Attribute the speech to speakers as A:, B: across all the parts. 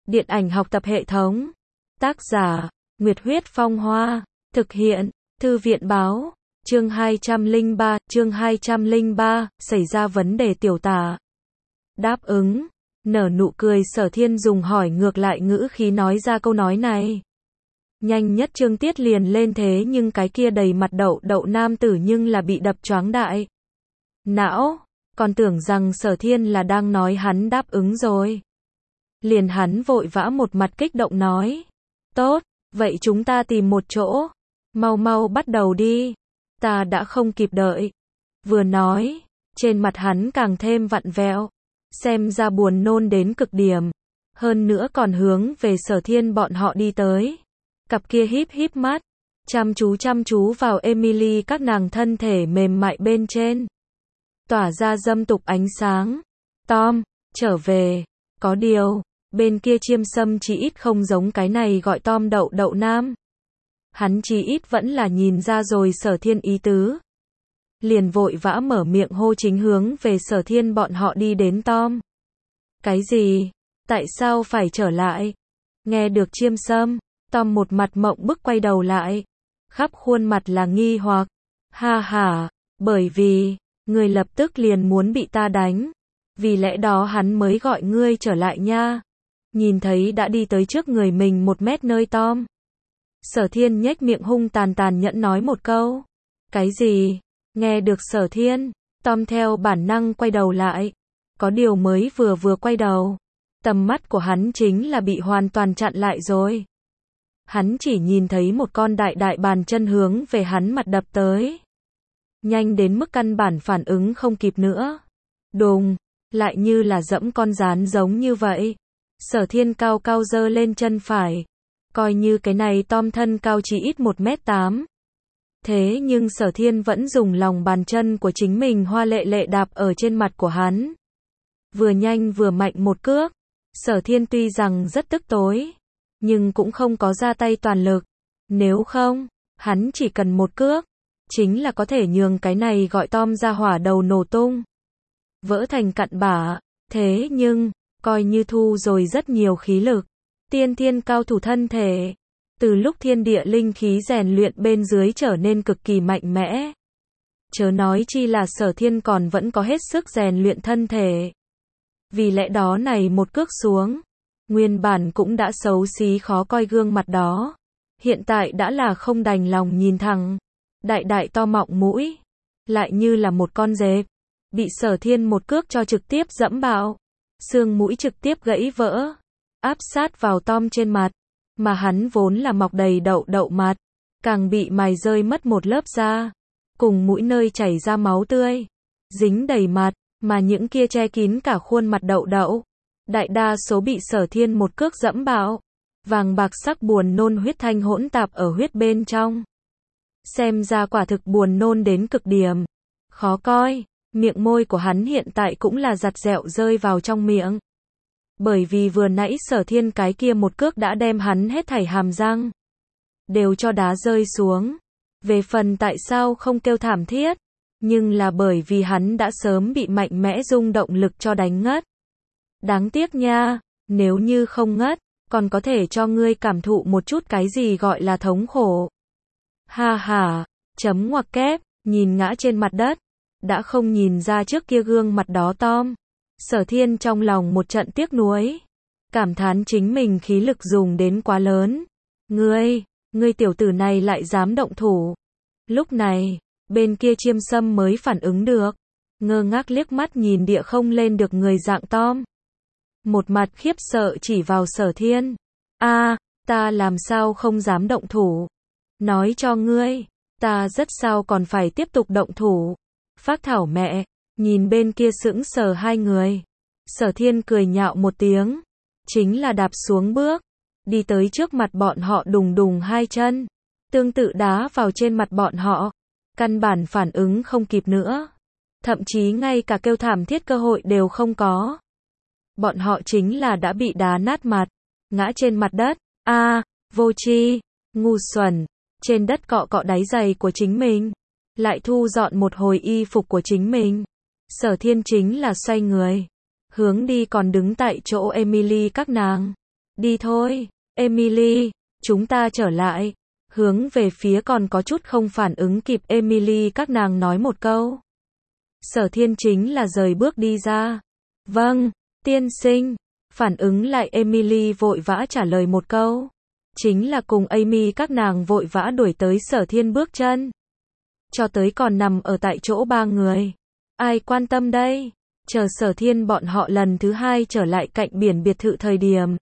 A: Điện ảnh học tập hệ thống. Tác giả, Nguyệt Huyết Phong Hoa. Thực hiện, Thư viện Báo. Chương 203, xảy ra vấn đề tiểu tả. Đáp ứng. Nở nụ cười, Sở Thiên dùng hỏi ngược lại ngữ khí nói ra câu nói này. Nhanh nhất Trương Tiết liền lên, thế nhưng cái kia đầy mặt đậu đậu nam tử nhưng là bị đập choáng đại não, còn tưởng rằng Sở Thiên là đang nói hắn đáp ứng rồi. Liền hắn vội vã một mặt kích động nói. Tốt, vậy chúng ta tìm một chỗ. Mau mau bắt đầu đi. Ta đã không kịp đợi. Vừa nói, trên mặt hắn càng thêm vặn vẹo. Xem ra buồn nôn đến cực điểm. Hơn nữa còn hướng về Sở Thiên bọn họ đi tới. Cặp kia híp híp mắt. Chăm chú vào Emily các nàng thân thể mềm mại bên trên. Tỏa ra dâm tục ánh sáng. Tom, trở về. Có điều, bên kia Chiêm Sâm chỉ ít không giống cái này gọi Tom đậu đậu nam. Hắn chỉ ít vẫn là nhìn ra rồi Sở Thiên ý tứ. Liền vội vã mở miệng hô chính hướng về Sở Thiên bọn họ đi đến Tom. Cái gì? Tại sao phải trở lại? Nghe được Chiêm Sâm, Tom một mặt mộng bức quay đầu lại. Khắp khuôn mặt là nghi hoặc. Ha ha, bởi vì, người lập tức liền muốn bị ta đánh. Vì lẽ đó hắn mới gọi ngươi trở lại nha. Nhìn thấy đã đi tới trước người mình 1 mét nơi Tom. Sở Thiên nhếch miệng hung tàn nhẫn nói một câu. Cái gì? Nghe được Sở Thiên, Tom theo bản năng quay đầu lại. Có điều mới vừa quay đầu, tầm mắt của hắn chính là bị hoàn toàn chặn lại rồi. Hắn chỉ nhìn thấy một con đại bàn chân hướng về hắn mặt đập tới. Nhanh đến mức căn bản phản ứng không kịp nữa. Đùng, lại như là dẫm con gián giống như vậy. Sở Thiên cao giơ lên chân phải. Coi như cái này Tom thân cao chỉ ít 1m8. Thế nhưng Sở Thiên vẫn dùng lòng bàn chân của chính mình hoa lệ đạp ở trên mặt của hắn. Vừa nhanh vừa mạnh một cước. Sở Thiên tuy rằng rất tức tối, nhưng cũng không có ra tay toàn lực. Nếu không, hắn chỉ cần một cước, chính là có thể nhường cái này gọi Tom ra hỏa đầu nổ tung. Vỡ thành cặn bã. Thế nhưng, coi như thu rồi rất nhiều khí lực. Tiên thiên cao thủ thân thể. Từ lúc thiên địa linh khí rèn luyện bên dưới trở nên cực kỳ mạnh mẽ. Chớ nói chi là Sở Thiên còn vẫn có hết sức rèn luyện thân thể. Vì lẽ đó này một cước xuống, nguyên bản cũng đã xấu xí khó coi gương mặt đó. Hiện tại đã là không đành lòng nhìn thẳng. Đại to mọng mũi. Lại như là một con dẹp. Bị Sở Thiên một cước cho trực tiếp dẫm bạo. Xương mũi trực tiếp gãy vỡ. Áp sát vào Tom trên mặt. Mà hắn vốn là mọc đầy đậu đậu mặt. Càng bị mài rơi mất một lớp da. Cùng mũi nơi chảy ra máu tươi. Dính đầy mặt. Mà những kia che kín cả khuôn mặt đậu đậu. Đại đa số bị Sở Thiên một cước dẫm bạo. Vàng bạc sắc buồn nôn huyết thanh hỗn tạp ở huyết bên trong. Xem ra quả thực buồn nôn đến cực điểm. Khó coi. Miệng môi của hắn hiện tại cũng là giặt dẹo rơi vào trong miệng. Bởi vì vừa nãy Sở Thiên cái kia một cước đã đem hắn hết thảy hàm răng đều cho đá rơi xuống. Về phần tại sao không kêu thảm thiết, nhưng là bởi vì hắn đã sớm bị mạnh mẽ rung động lực cho đánh ngất. Đáng tiếc nha, nếu như không ngất, còn có thể cho ngươi cảm thụ một chút cái gì gọi là thống khổ. Ha ha, chấm ngoặc kép, nhìn ngã trên mặt đất, đã không nhìn ra trước kia gương mặt đó Tom. Sở Thiên trong lòng một trận tiếc nuối, cảm thán chính mình khí lực dùng đến quá lớn. Ngươi tiểu tử này lại dám động thủ. Lúc này, bên kia Chiêm Sâm mới phản ứng được, ngơ ngác liếc mắt nhìn địa không lên được người dạng Tom. Một mặt khiếp sợ chỉ vào Sở Thiên. Ta làm sao không dám động thủ. Nói cho ngươi, ta rất sao còn phải tiếp tục động thủ. Phác thảo mẹ, nhìn bên kia sững sờ hai người. Sở Thiên cười nhạo một tiếng, chính là đạp xuống bước, đi tới trước mặt bọn họ đùng hai chân, tương tự đá vào trên mặt bọn họ, căn bản phản ứng không kịp nữa, thậm chí ngay cả kêu thảm thiết cơ hội đều không có. Bọn họ chính là đã bị đá nát mặt, ngã trên mặt đất. Vô tri, ngu xuẩn, trên đất cọ đáy giày của chính mình, lại thu dọn một hồi y phục của chính mình. Sở Thiên chính là xoay người, hướng đi còn đứng tại chỗ Emily các nàng. Đi thôi, Emily, chúng ta trở lại. Hướng về phía còn có chút không phản ứng kịp Emily các nàng nói một câu. Sở Thiên chính là rời bước đi ra. Vâng, tiên sinh. Phản ứng lại Emily vội vã trả lời một câu. Chính là cùng Amy các nàng vội vã đuổi tới Sở Thiên bước chân. Cho tới còn nằm ở tại chỗ ba người. Ai quan tâm đây? Chờ Sở Thiên bọn họ lần thứ hai trở lại cạnh biển biệt thự thời điểm.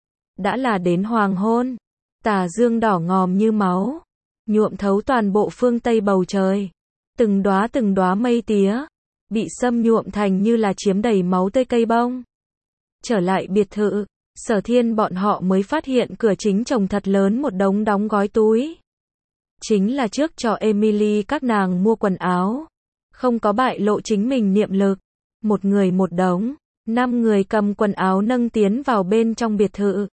A: Đã là đến hoàng hôn. Tà dương đỏ ngòm như máu. Nhuộm thấu toàn bộ phương Tây bầu trời. Từng đóa mây tía. Bị xâm nhuộm thành như là chiếm đầy máu tươi cây bông. Trở lại biệt thự. Sở Thiên bọn họ mới phát hiện cửa chính chồng thật lớn một đống đóng gói túi. Chính là trước cho Emily các nàng mua quần áo. Không có bại lộ chính mình niệm lực. Một người một đống. 5 người cầm quần áo nâng tiến vào bên trong biệt thự.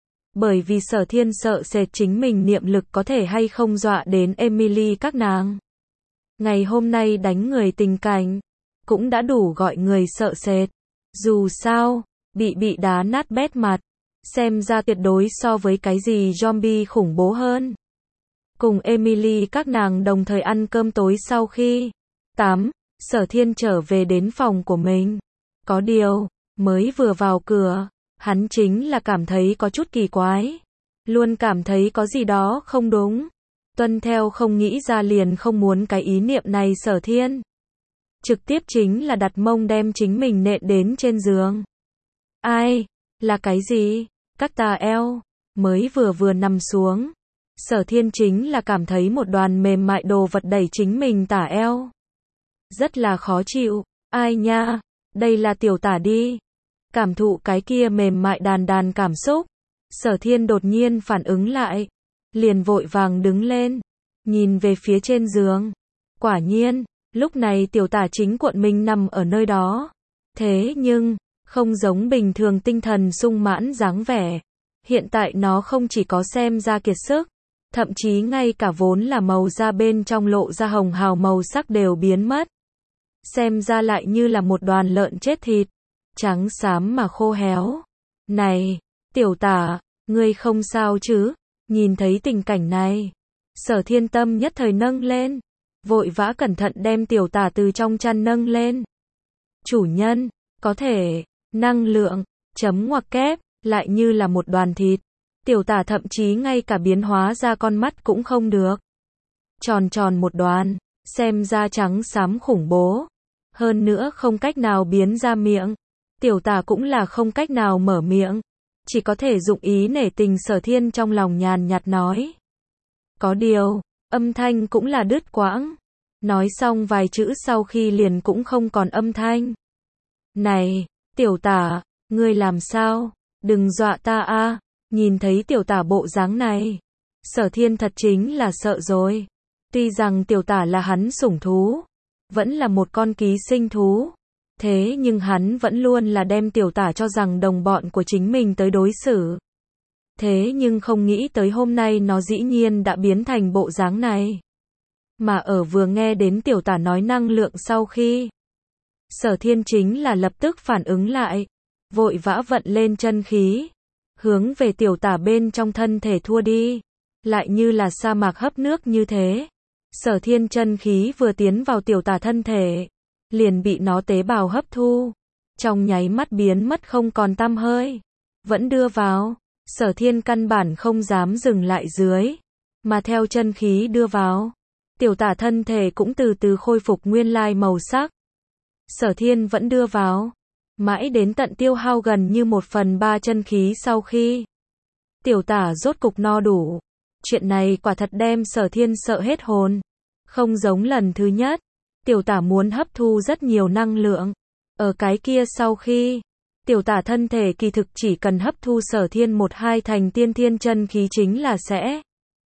A: Bởi vì Sở Thiên sợ sệt chính mình niệm lực có thể hay không dọa đến Emily các nàng. Ngày hôm nay đánh người tình cảnh. Cũng đã đủ gọi người sợ sệt. Dù sao, bị đá nát bét mặt. Xem ra tuyệt đối so với cái gì zombie khủng bố hơn. Cùng Emily các nàng đồng thời ăn cơm tối sau khi tắm, Sở Thiên trở về đến phòng của mình. Có điều, mới vừa vào cửa, hắn chính là cảm thấy có chút kỳ quái. Luôn cảm thấy có gì đó không đúng. Tuân theo không nghĩ ra liền không muốn cái ý niệm này Sở Thiên. Trực tiếp chính là đặt mông đem chính mình nện đến trên giường. Ai? Là cái gì? Các tà eo. Mới vừa nằm xuống. Sở Thiên chính là cảm thấy một đoàn mềm mại đồ vật đẩy chính mình tả eo. Rất là khó chịu. Ai nha? Đây là tiểu tả đi. Cảm thụ cái kia mềm mại đàn cảm xúc. Sở Thiên đột nhiên phản ứng lại. Liền vội vàng đứng lên. Nhìn về phía trên giường. Quả nhiên, lúc này tiểu tả chính cuộn mình nằm ở nơi đó. Thế nhưng, không giống bình thường tinh thần sung mãn dáng vẻ. Hiện tại nó không chỉ có xem ra kiệt sức. Thậm chí ngay cả vốn là màu da bên trong lộ ra hồng hào màu sắc đều biến mất. Xem ra lại như là một đoàn lợn chết thịt. Trắng xám mà khô héo. Này, tiểu tả, ngươi không sao chứ? Nhìn thấy tình cảnh này. Sở Thiên tâm nhất thời nâng lên. Vội vã cẩn thận đem tiểu tả từ trong chăn nâng lên. Chủ nhân, có thể, năng lượng, chấm ngoặc kép, lại như là một đoàn thịt. Tiểu tả thậm chí ngay cả biến hóa ra con mắt cũng không được. Tròn một đoàn, xem ra trắng xám khủng bố. Hơn nữa không cách nào biến ra miệng. Tiểu tả cũng là không cách nào mở miệng. Chỉ có thể dụng ý nể tình Sở Thiên trong lòng nhàn nhạt nói. Có điều, âm thanh cũng là đứt quãng. Nói xong vài chữ sau khi liền cũng không còn âm thanh. Này, tiểu tả, ngươi làm sao? Đừng dọa ta a. Nhìn thấy tiểu tả bộ dáng này. Sở Thiên thật chính là sợ rồi. Tuy rằng tiểu tả là hắn sủng thú. Vẫn là một con ký sinh thú. Thế nhưng hắn vẫn luôn là đem tiểu tả cho rằng đồng bọn của chính mình tới đối xử. Thế nhưng không nghĩ tới hôm nay nó dĩ nhiên đã biến thành bộ dáng này. Mà ở vừa nghe đến tiểu tả nói năng lượng sau khi. Sở Thiên chính là lập tức phản ứng lại. Vội vã vận lên chân khí. Hướng về tiểu tả bên trong thân thể thua đi. Lại như là sa mạc hấp nước như thế. Sở Thiên chân khí vừa tiến vào tiểu tả thân thể. Liền bị nó tế bào hấp thu. Trong nháy mắt biến mất không còn tăm hơi. Vẫn đưa vào. Sở Thiên căn bản không dám dừng lại dưới. Mà theo chân khí đưa vào. Tiểu tả thân thể cũng từ từ khôi phục nguyên lai màu sắc. Sở Thiên vẫn đưa vào. Mãi đến tận tiêu hao gần như 1/3 chân khí sau khi. Tiểu tả rốt cục no đủ. Chuyện này quả thật đem Sở Thiên sợ hết hồn. Không giống lần thứ nhất. Tiểu tả muốn hấp thu rất nhiều năng lượng. Ở cái kia sau khi. Tiểu tả thân thể kỳ thực chỉ cần hấp thu Sở Thiên 1-2 thành tiên thiên chân khí chính là sẽ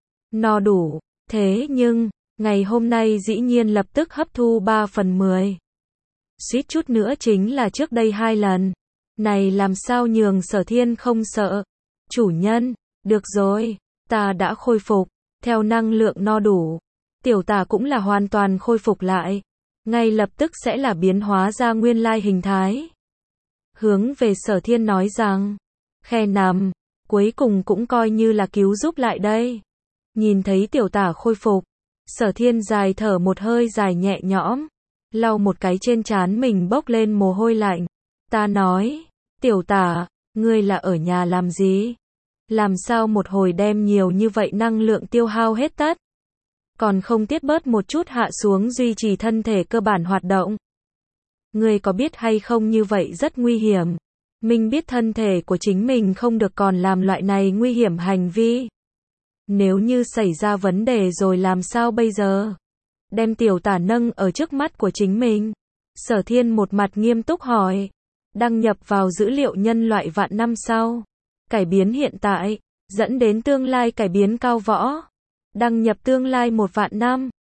A: no đủ. Thế nhưng, ngày hôm nay dĩ nhiên lập tức hấp thu 3/10. Suýt chút nữa chính là trước đây 2 lần. Này làm sao nhường Sở Thiên không sợ. Chủ nhân, được rồi, ta đã khôi phục. Theo năng lượng no đủ. Tiểu tả cũng là hoàn toàn khôi phục lại. Ngay lập tức sẽ là biến hóa ra nguyên lai hình thái. Hướng về Sở Thiên nói rằng. Khe nằm. Cuối cùng cũng coi như là cứu giúp lại đây. Nhìn thấy tiểu tả khôi phục, Sở Thiên dài thở một hơi dài nhẹ nhõm, lau một cái trên trán mình bốc lên mồ hôi lạnh. Ta nói, tiểu tả, ngươi là ở nhà làm gì? Làm sao một hồi đem nhiều như vậy năng lượng tiêu hao hết tất? Còn không tiết bớt một chút hạ xuống duy trì thân thể cơ bản hoạt động. Ngươi có biết hay không như vậy rất nguy hiểm. Mình biết thân thể của chính mình không được còn làm loại này nguy hiểm hành vi. Nếu như xảy ra vấn đề rồi làm sao bây giờ? Đem tiểu tả nâng ở trước mắt của chính mình. Sở Thiên một mặt nghiêm túc hỏi. Đăng nhập vào dữ liệu nhân loại vạn năm sau. Cải biến hiện tại, dẫn đến tương lai cải biến cao võ. Đăng nhập tương lai 1 vạn năm.